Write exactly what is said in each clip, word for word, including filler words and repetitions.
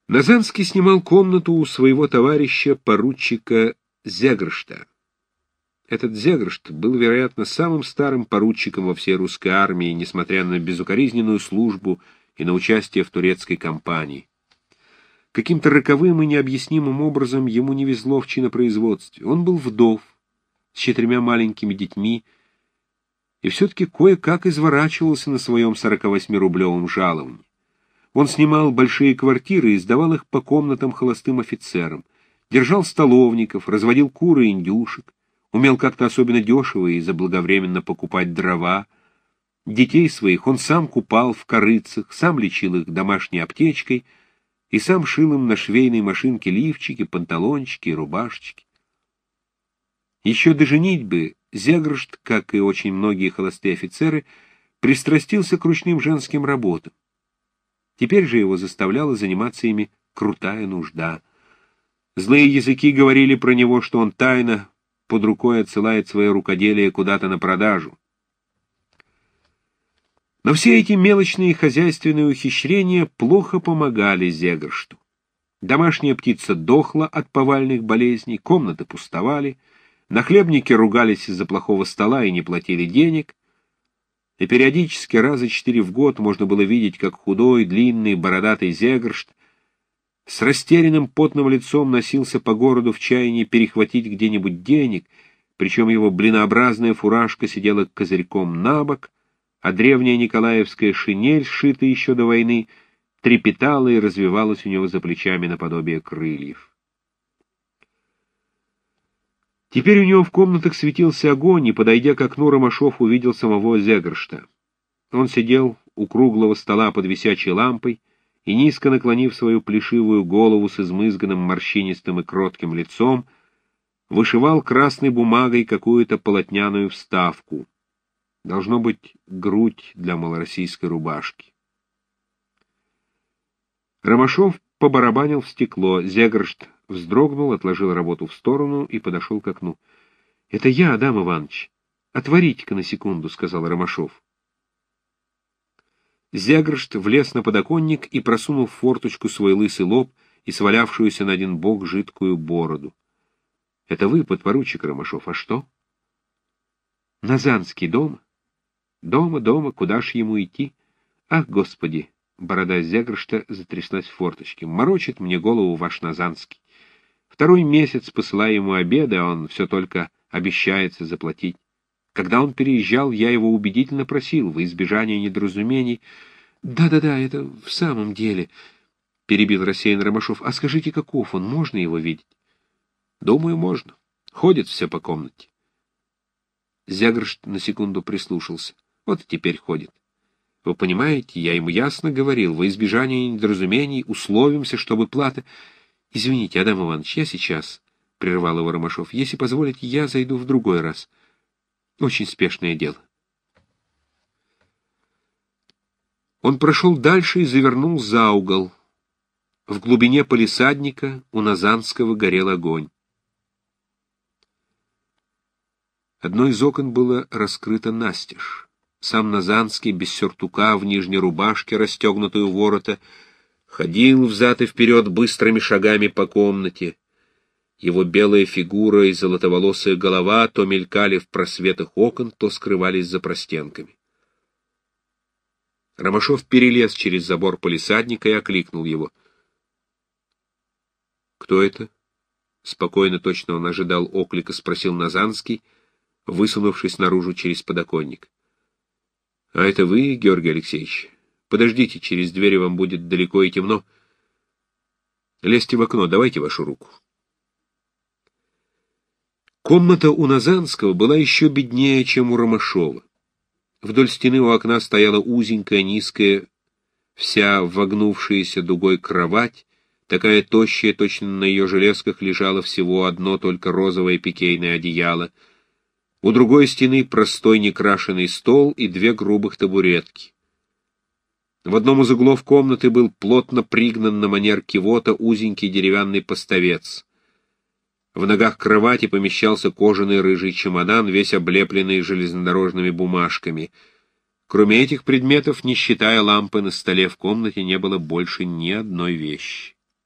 Назанский снимал комнату у своего товарища, поручика Зегршта. Этот Зегршт был, вероятно, самым старым поручиком во всей русской армии, несмотря на безукоризненную службу и на участие в турецкой кампании. Каким-то роковым и необъяснимым образом ему не везло в чинопроизводстве. Он был вдов, с четырьмя маленькими детьми, и все-таки кое-как изворачивался на своем сорокавосьмирублевом жаловании. Он снимал большие квартиры и сдавал их по комнатам холостым офицерам, держал столовников, разводил кур и индюшек, умел как-то особенно дешево и заблаговременно покупать дрова. Детей своих он сам купал в корыцах, сам лечил их домашней аптечкой и сам шил им на швейной машинке лифчики, панталончики и рубашечки. Еще до женитьбы Зегршт, как и очень многие холостые офицеры, пристрастился к ручным женским работам. Теперь же его заставляла заниматься ими крутая нужда. Злые языки говорили про него, что он тайно под рукой отсылает свое рукоделие куда-то на продажу. Но все эти мелочные хозяйственные ухищрения плохо помогали Зегршту. Домашняя птица дохла от повальных болезней, комнаты пустовали, нахлебники ругались из-за плохого стола и не платили денег, и периодически раза четыре в год можно было видеть, как худой, длинный, бородатый Зегршт с растерянным потным лицом носился по городу в чаянии перехватить где-нибудь денег, причем его блинообразная фуражка сидела козырьком на бок, а древняя николаевская шинель, сшитая еще до войны, трепетала и развивалась у него за плечами наподобие крыльев. Теперь у него в комнатах светился огонь, и, подойдя к окну, Ромашов увидел самого Зегршта. Он сидел у круглого стола под висячей лампой и, низко наклонив свою плешивую голову с измызганным морщинистым и кротким лицом, вышивал красной бумагой какую-то полотняную вставку. Должно быть, грудь для малороссийской рубашки. Ромашов побарабанил в стекло. Зегршт вздрогнул, отложил работу в сторону и подошел к окну. — Это я, Адам Иванович. Отворите-ка на секунду, — сказал Ромашов. Зегршт влез на подоконник и просунул в форточку свой лысый лоб и свалявшуюся на один бок жидкую бороду. — Это вы, подпоручик Ромашов, а что? — Назанский дома? — Дома, дома, куда ж ему идти? Ах, Господи! Борода Зегршта затряслась в форточке. — Морочит мне голову ваш Назанский. Второй месяц посылаю ему обеды, а он все только обещается заплатить. Когда он переезжал, я его убедительно просил, во избежание недоразумений. Да, — Да-да-да, это в самом деле, — перебил рассеянный Ромашов. — А скажите, каков он, можно его видеть? — Думаю, можно. Ходит все по комнате. Зегршт на секунду прислушался. Вот и теперь ходит. Вы понимаете, я ему ясно говорил, во избежание недоразумений условимся, чтобы плата... Извините, Адам Иванович, я сейчас, — прервал его Ромашов. — Если позволите, я зайду в другой раз. Очень спешное дело. Он прошел дальше и завернул за угол. В глубине палисадника у Назанского горел огонь. Одно из окон было раскрыто настежь. Сам Назанский, без сюртука, в нижней рубашке, расстегнутой у ворота, ходил взад и вперед быстрыми шагами по комнате. Его белая фигура и золотоволосая голова то мелькали в просветах окон, то скрывались за простенками. Ромашов перелез через забор палисадника и окликнул его. — Кто это? — спокойно, точно он ожидал оклика, спросил Назанский, высунувшись наружу через подоконник. — А это вы, Георгий Алексеевич? Подождите, через дверь вам будет далеко и темно. Лезьте в окно, давайте вашу руку. Комната у Назанского была еще беднее, чем у Ромашова. Вдоль стены у окна стояла узенькая, низкая, вся вогнувшаяся дугой кровать, такая тощая, точно на ее железках лежало всего одно только розовое пикейное одеяло. У другой стены простой некрашенный стол и две грубых табуретки. В одном из углов комнаты был плотно пригнан на манер кивота узенький деревянный поставец. В ногах кровати помещался кожаный рыжий чемодан, весь облепленный железнодорожными бумажками. Кроме этих предметов, не считая лампы на столе, в комнате не было больше ни одной вещи.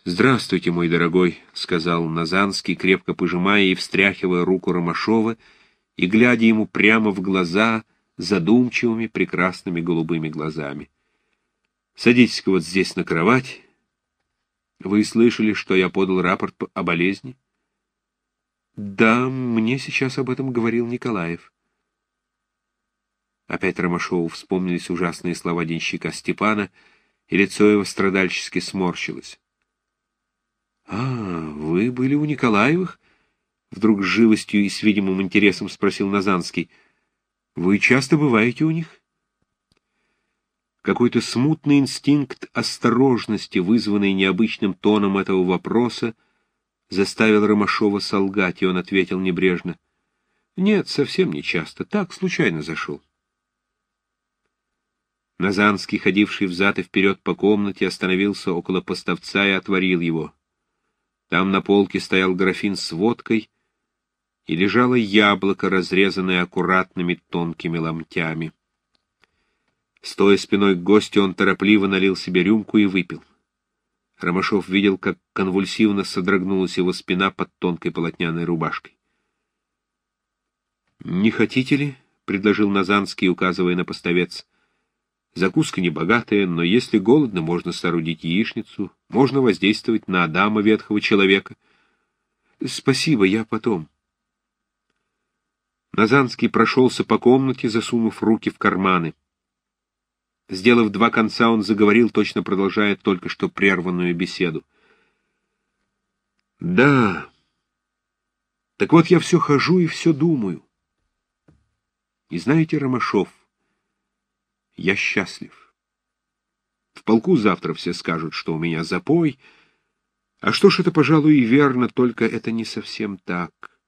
«Здравствуйте, мой дорогой», — сказал Назанский, крепко пожимая и встряхивая руку Ромашова и глядя ему прямо в глаза задумчивыми прекрасными голубыми глазами. «Садитесь-ка вот здесь на кровать. Вы слышали, что я подал рапорт о болезни?» «Да, мне сейчас об этом говорил Николаев». Опять Ромашову вспомнились ужасные слова денщика Степана, и лицо его страдальчески сморщилось. «А, вы были у Николаевых?» — вдруг с живостью и с видимым интересом спросил Назанский. «Вы часто бываете у них?» Какой-то смутный инстинкт осторожности, вызванный необычным тоном этого вопроса, заставил Ромашова солгать, и он ответил небрежно: «Нет, совсем не часто. Так, случайно зашел». Назанский, ходивший взад и вперед по комнате, остановился около поставца и отворил его. Там на полке стоял графин с водкой, и лежало яблоко, разрезанное аккуратными тонкими ломтями. Стоя спиной к гостю, он торопливо налил себе рюмку и выпил. Ромашов видел, как конвульсивно содрогнулась его спина под тонкой полотняной рубашкой. «Не хотите ли?» — предложил Назанский, указывая на поставец. «Закуска небогатая, но если голодно, можно соорудить яичницу, можно воздействовать на Адама, ветхого человека». «Спасибо, я потом». Назанский прошелся по комнате, засунув руки в карманы. Сделав два конца, он заговорил, точно продолжая только что прерванную беседу. «Да, так вот я все хожу и все думаю. И знаете, Ромашов, я счастлив. В полку завтра все скажут, что у меня запой, а что ж, это, пожалуй, и верно, только это не совсем так.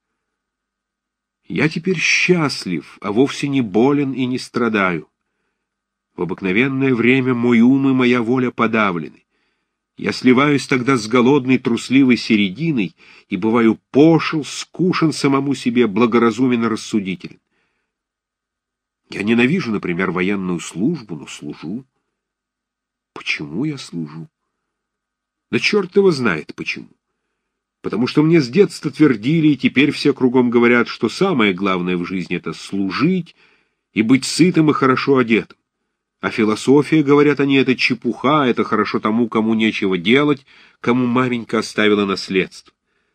Я теперь счастлив, а вовсе не болен и не страдаю. В обыкновенное время мой ум и моя воля подавлены. Я сливаюсь тогда с голодной трусливой серединой и бываю пошел, скушен самому себе, благоразумен и рассудителен. Я ненавижу, например, военную службу, но служу. Почему я служу? Да черт его знает почему. Потому что мне с детства твердили, и теперь все кругом говорят, что самое главное в жизни — это служить и быть сытым и хорошо одетым. А философия, говорят они, это чепуха, это хорошо тому, кому нечего делать, кому маменька оставила наследство.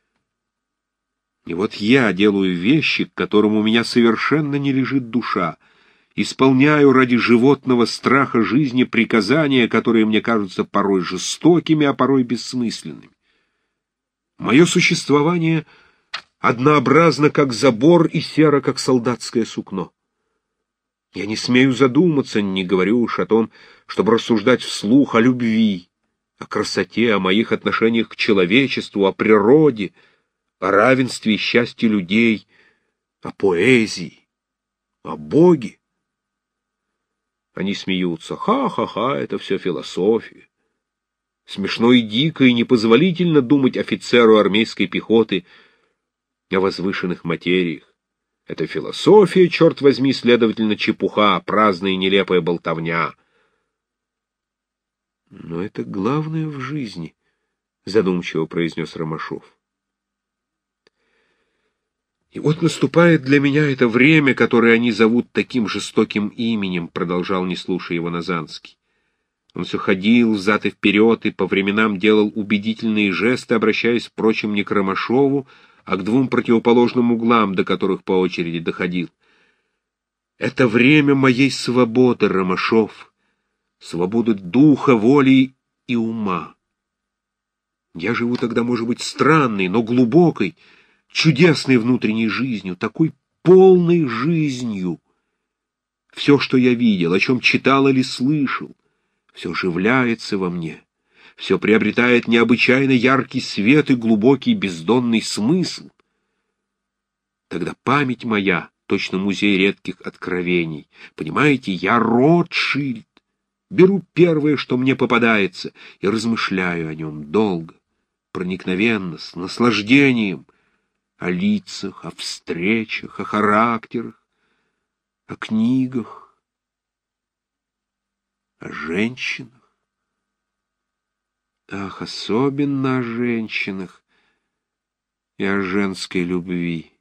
И вот я делаю вещи, к которым у меня совершенно не лежит душа, исполняю ради животного страха жизни приказания, которые мне кажутся порой жестокими, а порой бессмысленными. Мое существование однообразно, как забор, и серо, как солдатское сукно. Я не смею задуматься, не говорю уж о том, чтобы рассуждать вслух о любви, о красоте, о моих отношениях к человечеству, о природе, о равенстве и счастье людей, о поэзии, о Боге. Они смеются. Ха-ха-ха, это все философия. Смешно и дико, и непозволительно думать офицеру армейской пехоты о возвышенных материях. Это философия, черт возьми, следовательно, чепуха, праздная и нелепая болтовня. Но это главное в жизни, задумчиво произнес Ромашов. И вот наступает для меня это время, которое они зовут таким жестоким именем, продолжал, не слушая его, Назанский. Он все ходил взад и вперед и по временам делал убедительные жесты, обращаясь, впрочем, не к Ромашову, а к двум противоположным углам, до которых по очереди доходил. Это время моей свободы, Ромашов, свободы духа, воли и ума. Я живу тогда, может быть, странной, но глубокой, чудесной внутренней жизнью, такой полной жизнью. Все, что я видел, о чем читал или слышал, все оживляется во мне. Все приобретает необычайно яркий свет и глубокий бездонный смысл. Тогда память моя, точно музей редких откровений. Понимаете, я Ротшильд. Беру первое, что мне попадается, и размышляю о нем долго, проникновенно, с наслаждением, о лицах, о встречах, о характерах, о книгах, о женщинах. Ах, особенно о женщинах и о женской любви.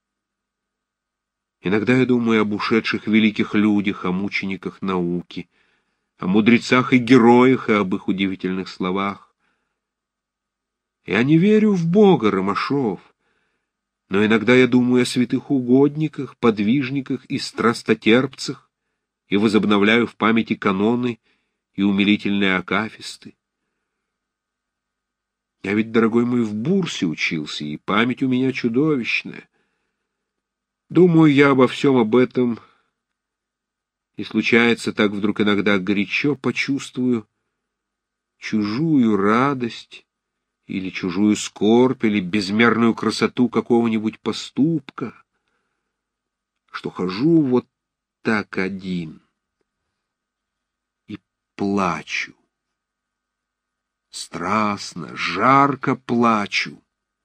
Иногда я думаю об ушедших великих людях, о мучениках науки, о мудрецах и героях и об их удивительных словах. Я не верю в Бога, Ромашов, но иногда я думаю о святых угодниках, подвижниках и страстотерпцах и возобновляю в памяти каноны и умилительные акафисты. Я ведь, дорогой мой, в бурсе учился, и память у меня чудовищная. Думаю я обо всем об этом, и случается так вдруг иногда горячо почувствую чужую радость или чужую скорбь, или безмерную красоту какого-нибудь поступка, что хожу вот так один и плачу. Страстно, жарко плачу.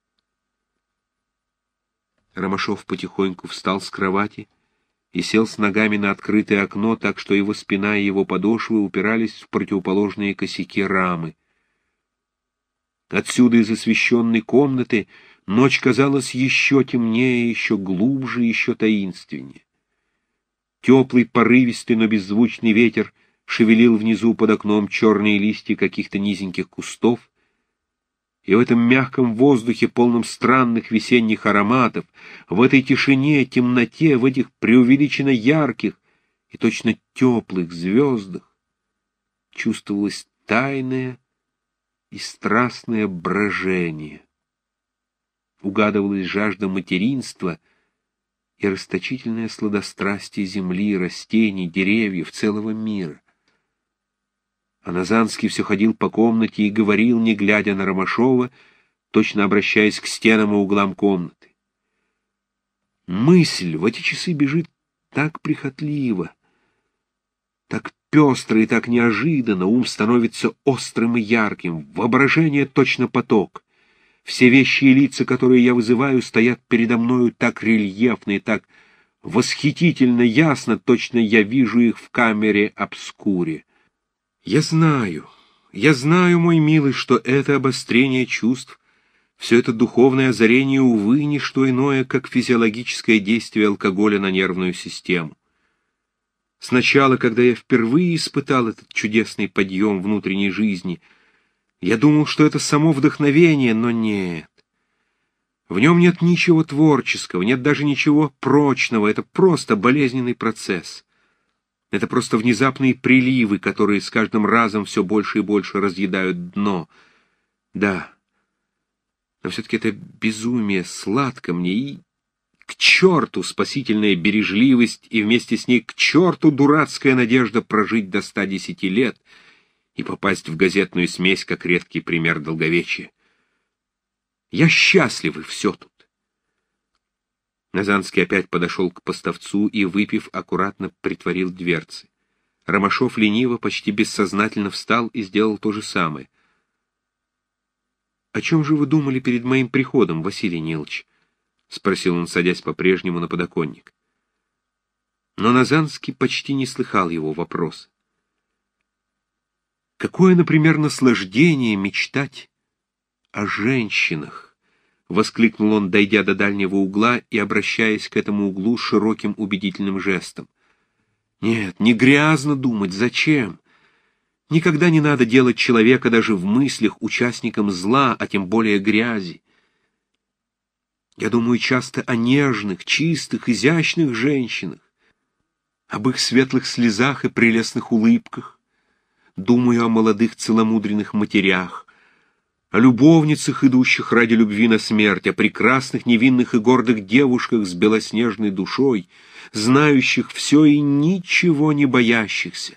Ромашов потихоньку встал с кровати и сел с ногами на открытое окно, так что его спина и его подошвы упирались в противоположные косяки рамы. Отсюда, из освещенной комнаты, ночь казалась еще темнее, еще глубже, еще таинственнее. Теплый, порывистый, но беззвучный ветер шевелил внизу под окном черные листья каких-то низеньких кустов, и в этом мягком воздухе, полном странных весенних ароматов, в этой тишине, темноте, в этих преувеличенно ярких и точно теплых звездах чувствовалось тайное и страстное брожение. Угадывалась жажда материнства и расточительное сладострастие земли, растений, деревьев, целого мира. А Назанский все ходил по комнате и говорил, не глядя на Ромашова, точно обращаясь к стенам и углам комнаты. Мысль в эти часы бежит так прихотливо, так пестро и так неожиданно, ум становится острым и ярким, воображение точно поток. Все вещи и лица, которые я вызываю, стоят передо мною так рельефно и так восхитительно ясно, точно я вижу их в камере обскуре. Я знаю, я знаю, мой милый, что это обострение чувств, все это духовное озарение, увы, не что иное, как физиологическое действие алкоголя на нервную систему. Сначала, когда я впервые испытал этот чудесный подъем внутренней жизни, я думал, что это само вдохновение, но нет. В нем нет ничего творческого, нет даже ничего прочного, это просто болезненный процесс. Это просто внезапные приливы, которые с каждым разом все больше и больше разъедают дно. Да, но все-таки это безумие сладко мне, и к черту спасительная бережливость, и вместе с ней к черту дурацкая надежда прожить до ста десяти лет и попасть в газетную смесь, как редкий пример долговечия. Я счастлив, и все тут. Назанский опять подошел к поставцу и, выпив, аккуратно притворил дверцы. Ромашов лениво, почти бессознательно встал и сделал то же самое. — О чем же вы думали перед моим приходом, Василий Нилович? — спросил он, садясь по-прежнему на подоконник. Но Назанский почти не слыхал его вопроса. Какое, например, наслаждение мечтать о женщинах! — воскликнул он, дойдя до дальнего угла и обращаясь к этому углу широким убедительным жестом. «Нет, не грязно думать, зачем? Никогда не надо делать человека даже в мыслях участником зла, а тем более грязи. Я думаю часто о нежных, чистых, изящных женщинах, об их светлых слезах и прелестных улыбках. Думаю о молодых целомудренных матерях, о любовницах, идущих ради любви на смерть, о прекрасных, невинных и гордых девушках с белоснежной душой, знающих все и ничего не боящихся.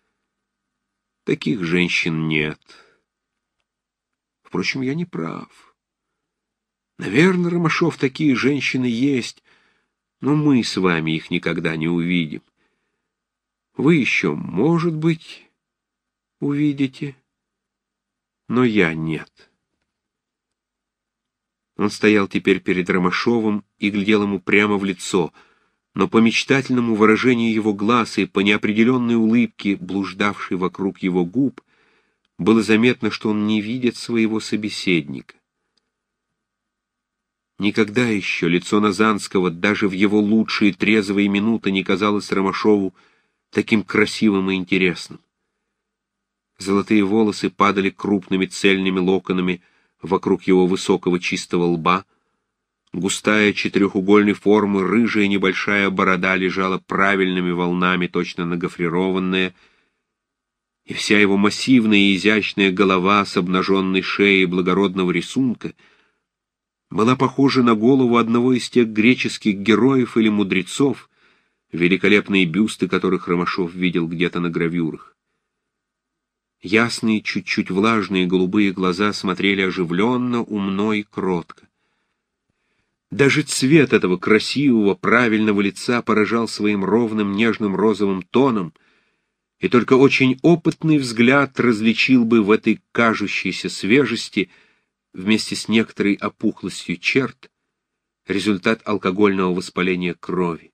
Таких женщин нет. Впрочем, я не прав. Наверное, Ромашов, такие женщины есть, но мы с вами их никогда не увидим. Вы еще, может быть, увидите, но я нет. Он стоял теперь перед Ромашовым и глядел ему прямо в лицо, но по мечтательному выражению его глаз и по неопределенной улыбке, блуждавшей вокруг его губ, Было заметно, что он не видит своего собеседника. Никогда еще лицо Назанского даже в его лучшие трезвые минуты не казалось Ромашову таким красивым и интересным. Золотые волосы падали крупными цельными локонами вокруг его высокого чистого лба. Густая четырехугольной формы рыжая небольшая борода лежала правильными волнами, точно нагофрированная, и вся его массивная и изящная голова с обнаженной шеей благородного рисунка была похожа на голову одного из тех греческих героев или мудрецов, великолепные бюсты которых Ромашов видел где-то на гравюрах. Ясные, чуть-чуть влажные голубые глаза смотрели оживленно, умно и кротко. Даже цвет этого красивого, правильного лица поражал своим ровным, нежным розовым тоном, и только очень опытный взгляд различил бы в этой кажущейся свежести, вместе с некоторой опухлостью черт, результат алкогольного воспаления крови.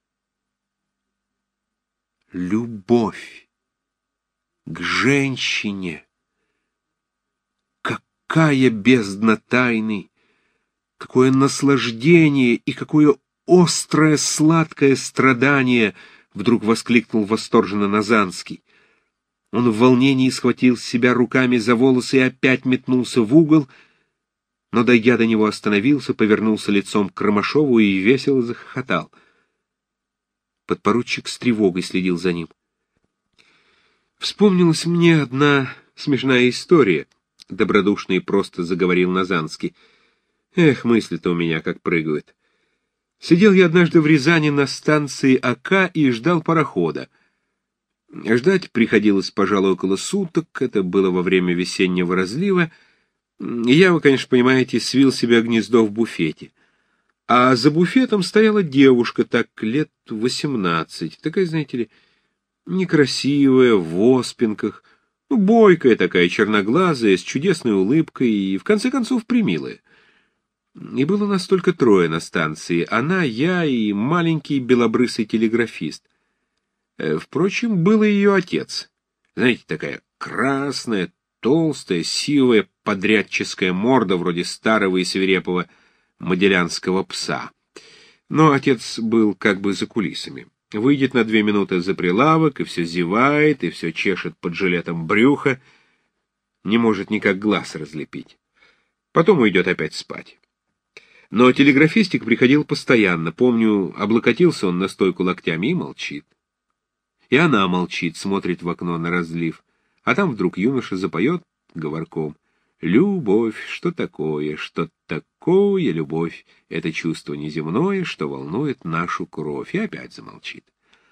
Любовь к женщине! Какая бездна тайны! Какое наслаждение и какое острое сладкое страдание! Вдруг воскликнул восторженно Назанский. Он в волнении схватил себя руками за волосы и опять метнулся в угол, но, дойдя до него, остановился, повернулся лицом к Ромашову и весело захохотал. Подпоручик с тревогой следил за ним. «Вспомнилась мне одна смешная история», — добродушно и просто заговорил Назанский. «Эх, мысли-то у меня как прыгают. Сидел я однажды в Рязани на станции Ока и ждал парохода. Ждать приходилось, пожалуй, около суток, это было во время весеннего разлива, и я, вы, конечно, понимаете, свил себе гнездо в буфете. А за буфетом стояла девушка, так лет восемнадцать, такая, знаете ли, некрасивая, в оспинках, ну, бойкая такая, черноглазая, с чудесной улыбкой и, в конце концов, примилая. И было нас только трое на станции, она, я и маленький белобрысый телеграфист. Впрочем, был и ее отец. Знаете, такая красная, толстая, сивая, подрядческая морда, вроде старого и свирепого моделянского пса. Но отец был как бы за кулисами. Выйдет на две минуты за прилавок, и все зевает, и все чешет под жилетом брюха, не может никак глаз разлепить. Потом уйдет опять спать. Но телеграфистик приходил постоянно. Помню, облокотился он на стойку локтями и молчит. И она молчит, смотрит в окно на разлив. А там вдруг юноша запоет говорком: «Любовь, что такое, что такое любовь? Это чувство неземное, что волнует нашу кровь». И опять замолчит.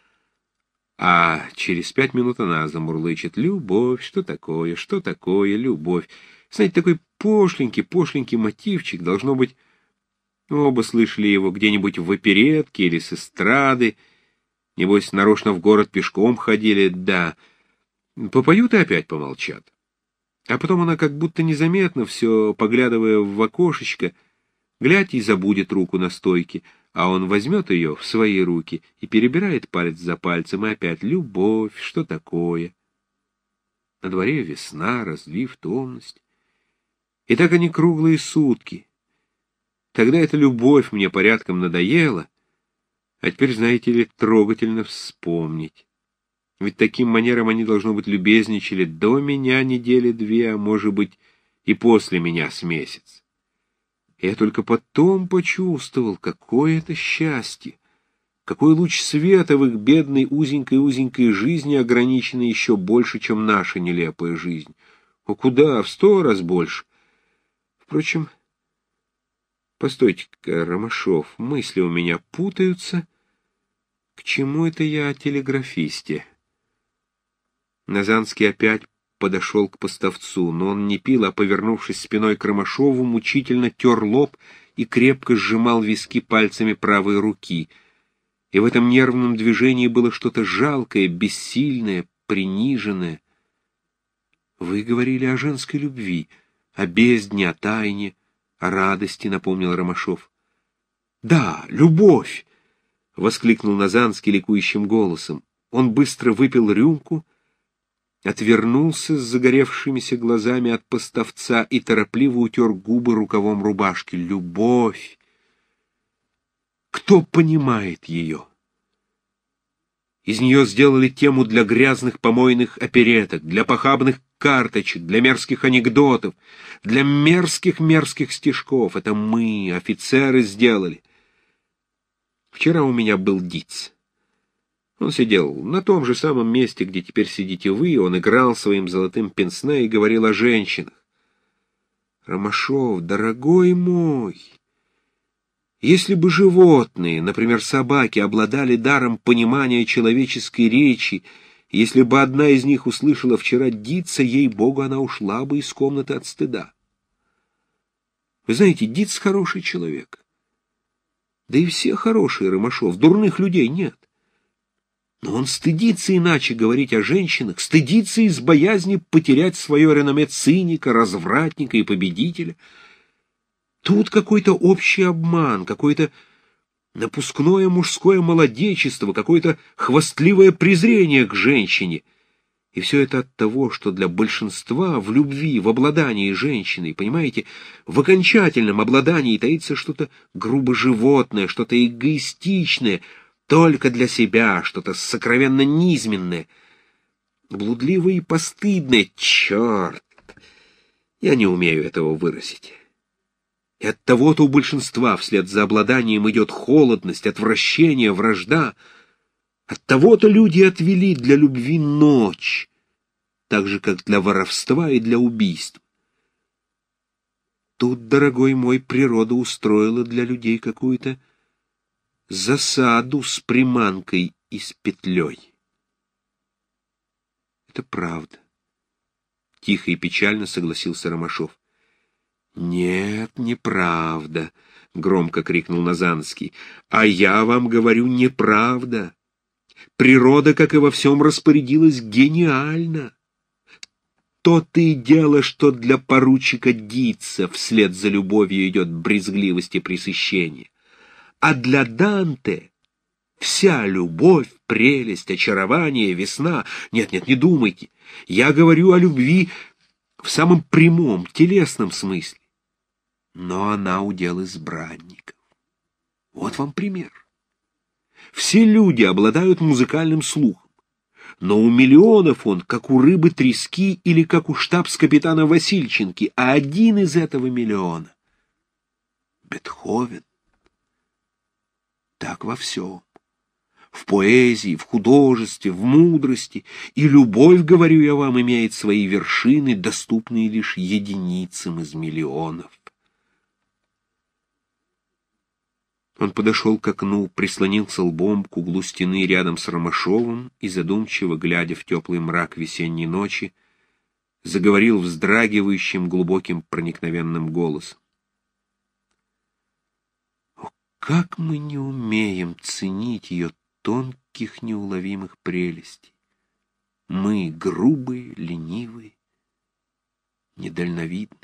А через пять минут она замурлычет: «Любовь, что такое, что такое любовь?» Знаете, такой пошленький, пошленький мотивчик, должно быть, оба слышали его где-нибудь в оперетке или с эстрады, небось, нарочно в город пешком ходили, да. Попоют и опять помолчат. А потом она как будто незаметно, все поглядывая в окошечко, глядь и забудет руку на стойке, а он возьмет ее в свои руки и перебирает палец за пальцем, и опять: «Любовь, что такое?» На дворе весна, разлив, томность. И так они круглые сутки. Тогда эта любовь мне порядком надоела, а теперь, знаете ли, трогательно вспомнить. Ведь таким манером они, должно быть, любезничали до меня недели две, а может быть и после меня с месяц. Я только потом почувствовал, какое это счастье, какой луч света в их бедной узенькой-узенькой жизни, ограниченной еще больше, чем наша нелепая жизнь. О, куда? В сто раз больше. Впрочем, постойте-ка, Ромашов, мысли у меня путаются. К чему это я о телеграфисте? Назанский опять подошел к поставцу, но он не пил, а, повернувшись спиной к Ромашову, мучительно тер лоб и крепко сжимал виски пальцами правой руки. И в этом нервном движении было что-то жалкое, бессильное, приниженное. «Вы говорили о женской любви, о бездне, о тайне, о радости», — напомнил Ромашов. «Да, любовь!» — воскликнул Назанский ликующим голосом. Он быстро выпил рюмку, отвернулся с загоревшимися глазами от поставца и торопливо утер губы рукавом рубашки. Любовь! Кто понимает ее? Из нее сделали тему для грязных помойных опереток, для похабных карточек, для мерзких анекдотов, для мерзких-мерзких стишков. Это мы, офицеры, сделали. Вчера у меня был Диц. Он сидел на том же самом месте, где теперь сидите вы, он играл своим золотым пенсне и говорил о женщинах. Ромашов, дорогой мой, если бы животные, например, собаки, обладали даром понимания человеческой речи, если бы одна из них услышала вчера Дица, ей-богу, она ушла бы из комнаты от стыда. Вы знаете, Диц хороший человек. Да и все хорошие, Ромашов, дурных людей нет. Но он стыдится иначе говорить о женщинах, стыдится из боязни потерять свое реноме циника, развратника и победителя. Тут какой-то общий обман, какое-то напускное мужское молодечество, какое-то хвастливое презрение к женщине. И все это от того, что для большинства в любви, в обладании женщиной, понимаете, в окончательном обладании таится что-то грубо животное, что-то эгоистичное, только для себя, что-то сокровенно низменное, блудливое и постыдное. Черт! Я не умею этого выразить. И от того-то у большинства вслед за обладанием идет холодность, отвращение, вражда. От того-то люди отвели для любви ночь, так же, как для воровства и для убийств. Тут, дорогой мой, природа устроила для людей какую-то засаду с приманкой и с петлей. Это правда. Тихо и печально согласился Ромашов. Нет, неправда, громко крикнул Назанский. А я вам говорю, неправда. Природа, как и во всем, распорядилась гениально. То-то и дело, что для поручика Дица вслед за любовью идет брезгливость и пресыщение. А для Данте вся любовь, прелесть, очарование, весна. Нет-нет, не думайте. Я говорю о любви в самом прямом, телесном смысле. Но она удел избранников. Вот вам пример. Все люди обладают музыкальным слухом, но у миллионов он, как у рыбы трески или как у штабс-капитана Васильченки, а один из этого миллиона — Бетховен. Так во всем. В поэзии, в художестве, в мудрости. И любовь, говорю я вам, имеет свои вершины, доступные лишь единицам из миллионов. Он подошел к окну, прислонился лбом к углу стены рядом с Ромашовым и, задумчиво глядя в теплый мрак весенней ночи, заговорил вздрагивающим, глубоким, проникновенным голосом. О, как мы не умеем ценить ее тонких, неуловимых прелестей! Мы грубые, ленивые, недальновидные.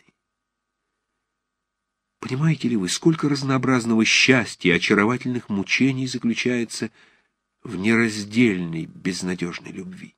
Понимаете ли вы, сколько разнообразного счастья и очаровательных мучений заключается в нераздельной, безнадежной любви?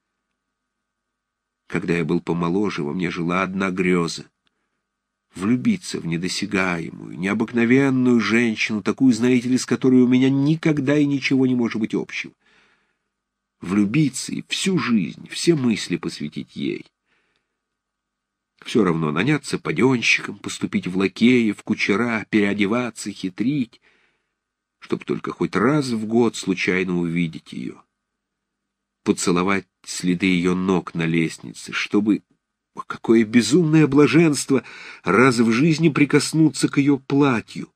Когда я был помоложе, во мне жила одна греза — влюбиться в недосягаемую, необыкновенную женщину, такую, знаете ли, с которой у меня никогда и ничего не может быть общего. Влюбиться и всю жизнь, все мысли посвятить ей. Все равно наняться паденщиком, поступить в лакея, в кучера, переодеваться, хитрить, чтобы только хоть раз в год случайно увидеть ее. Поцеловать следы ее ног на лестнице, чтобы, о, какое безумное блаженство, раз в жизни прикоснуться к ее платью.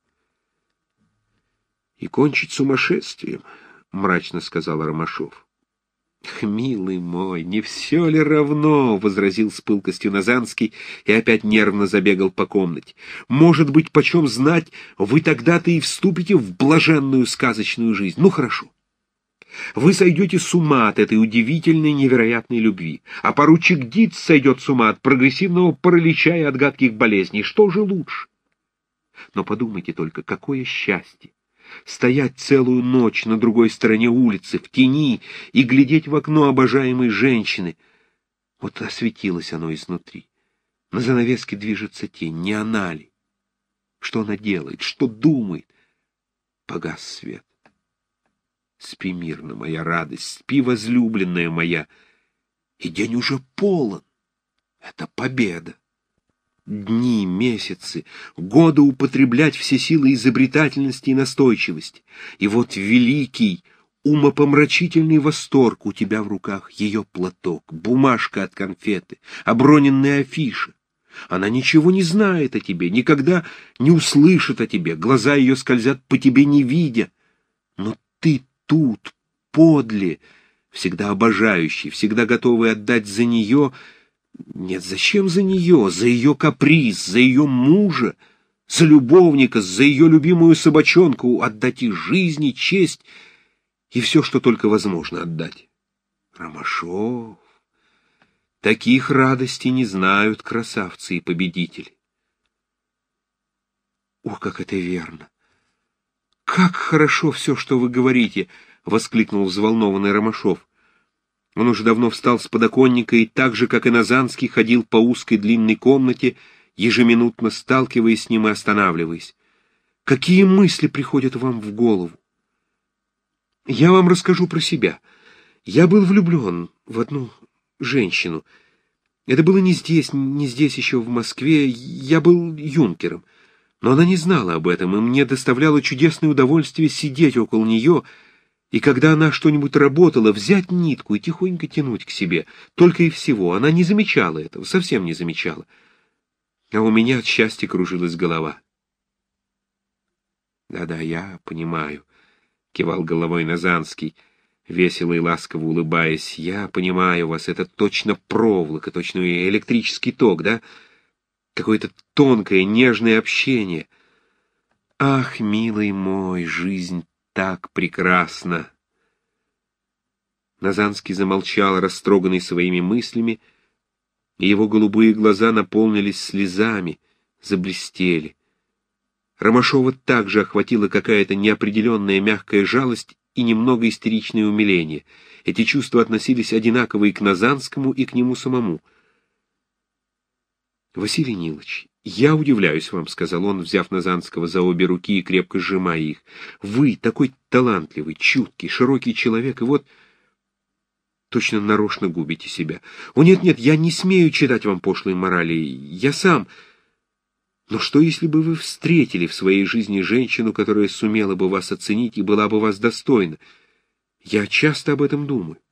И кончить сумасшествием, — мрачно сказал Ромашов. — Милый мой, не все ли равно? — возразил с пылкостью Назанский и опять нервно забегал по комнате. — Может быть, почем знать, вы тогда-то и вступите в блаженную сказочную жизнь. Ну, хорошо. Вы сойдете с ума от этой удивительной, невероятной любви, а поручик Диц сойдет с ума от прогрессивного паралича и от гадких болезней. Что же лучше? Но подумайте только, какое счастье! Стоять целую ночь на другой стороне улицы, в тени, и глядеть в окно обожаемой женщины. Вот осветилось оно изнутри. На занавеске движется тень, не она ли? Что она делает, что думает? Погас свет. Спи мирно, моя радость, спи, возлюбленная моя. И день уже полон. Это победа. Дни, месяцы, годы употреблять все силы изобретательности и настойчивости. И вот великий, умопомрачительный восторг у тебя в руках. Ее платок, бумажка от конфеты, оброненная афиша. Она ничего не знает о тебе, никогда не услышит о тебе, глаза ее скользят по тебе, не видя. Но ты тут, подле, всегда обожающий, всегда готовый отдать за нее... Нет, зачем за нее? За ее каприз, за ее мужа, за любовника, за ее любимую собачонку отдать и жизнь, и честь, и все, что только возможно отдать. Ромашов. Таких радостей не знают красавцы и победители. Ох, как это верно! Как хорошо все, что вы говорите! — воскликнул взволнованный Ромашов. Он уже давно встал с подоконника и так же, как и Назанский, ходил по узкой длинной комнате, ежеминутно сталкиваясь с ним и останавливаясь. Какие мысли приходят вам в голову? Я вам расскажу про себя. Я был влюблен в одну женщину. Это было не здесь, не здесь еще, в Москве. Я был юнкером. Но она не знала об этом, и мне доставляло чудесное удовольствие сидеть около нее, и когда она что-нибудь работала, взять нитку и тихонько тянуть к себе. Только и всего. Она не замечала этого, совсем не замечала. А у меня от счастья кружилась голова. «Да-да, я понимаю», — кивал головой Назанский, весело и ласково улыбаясь. «Я понимаю вас, это точно проволока, точно электрический ток, да? Какое-то тонкое, нежное общение. Ах, милый мой, жизнь так прекрасна!» Назанский замолчал, растроганный своими мыслями, и его голубые глаза наполнились слезами, заблестели. Ромашова также охватила какая-то неопределенная мягкая жалость и немного истеричное умиление. Эти чувства относились одинаково и к Назанскому, и к нему самому. «Василий Нилыч, я удивляюсь вам», — сказал он, взяв Назанского за обе руки и крепко сжимая их. «Вы такой талантливый, чуткий, широкий человек, и вот точно нарочно губите себя. О, нет-нет, я не смею читать вам пошлые морали, я сам... Но что, если бы вы встретили в своей жизни женщину, которая сумела бы вас оценить и была бы вас достойна? Я часто об этом думаю».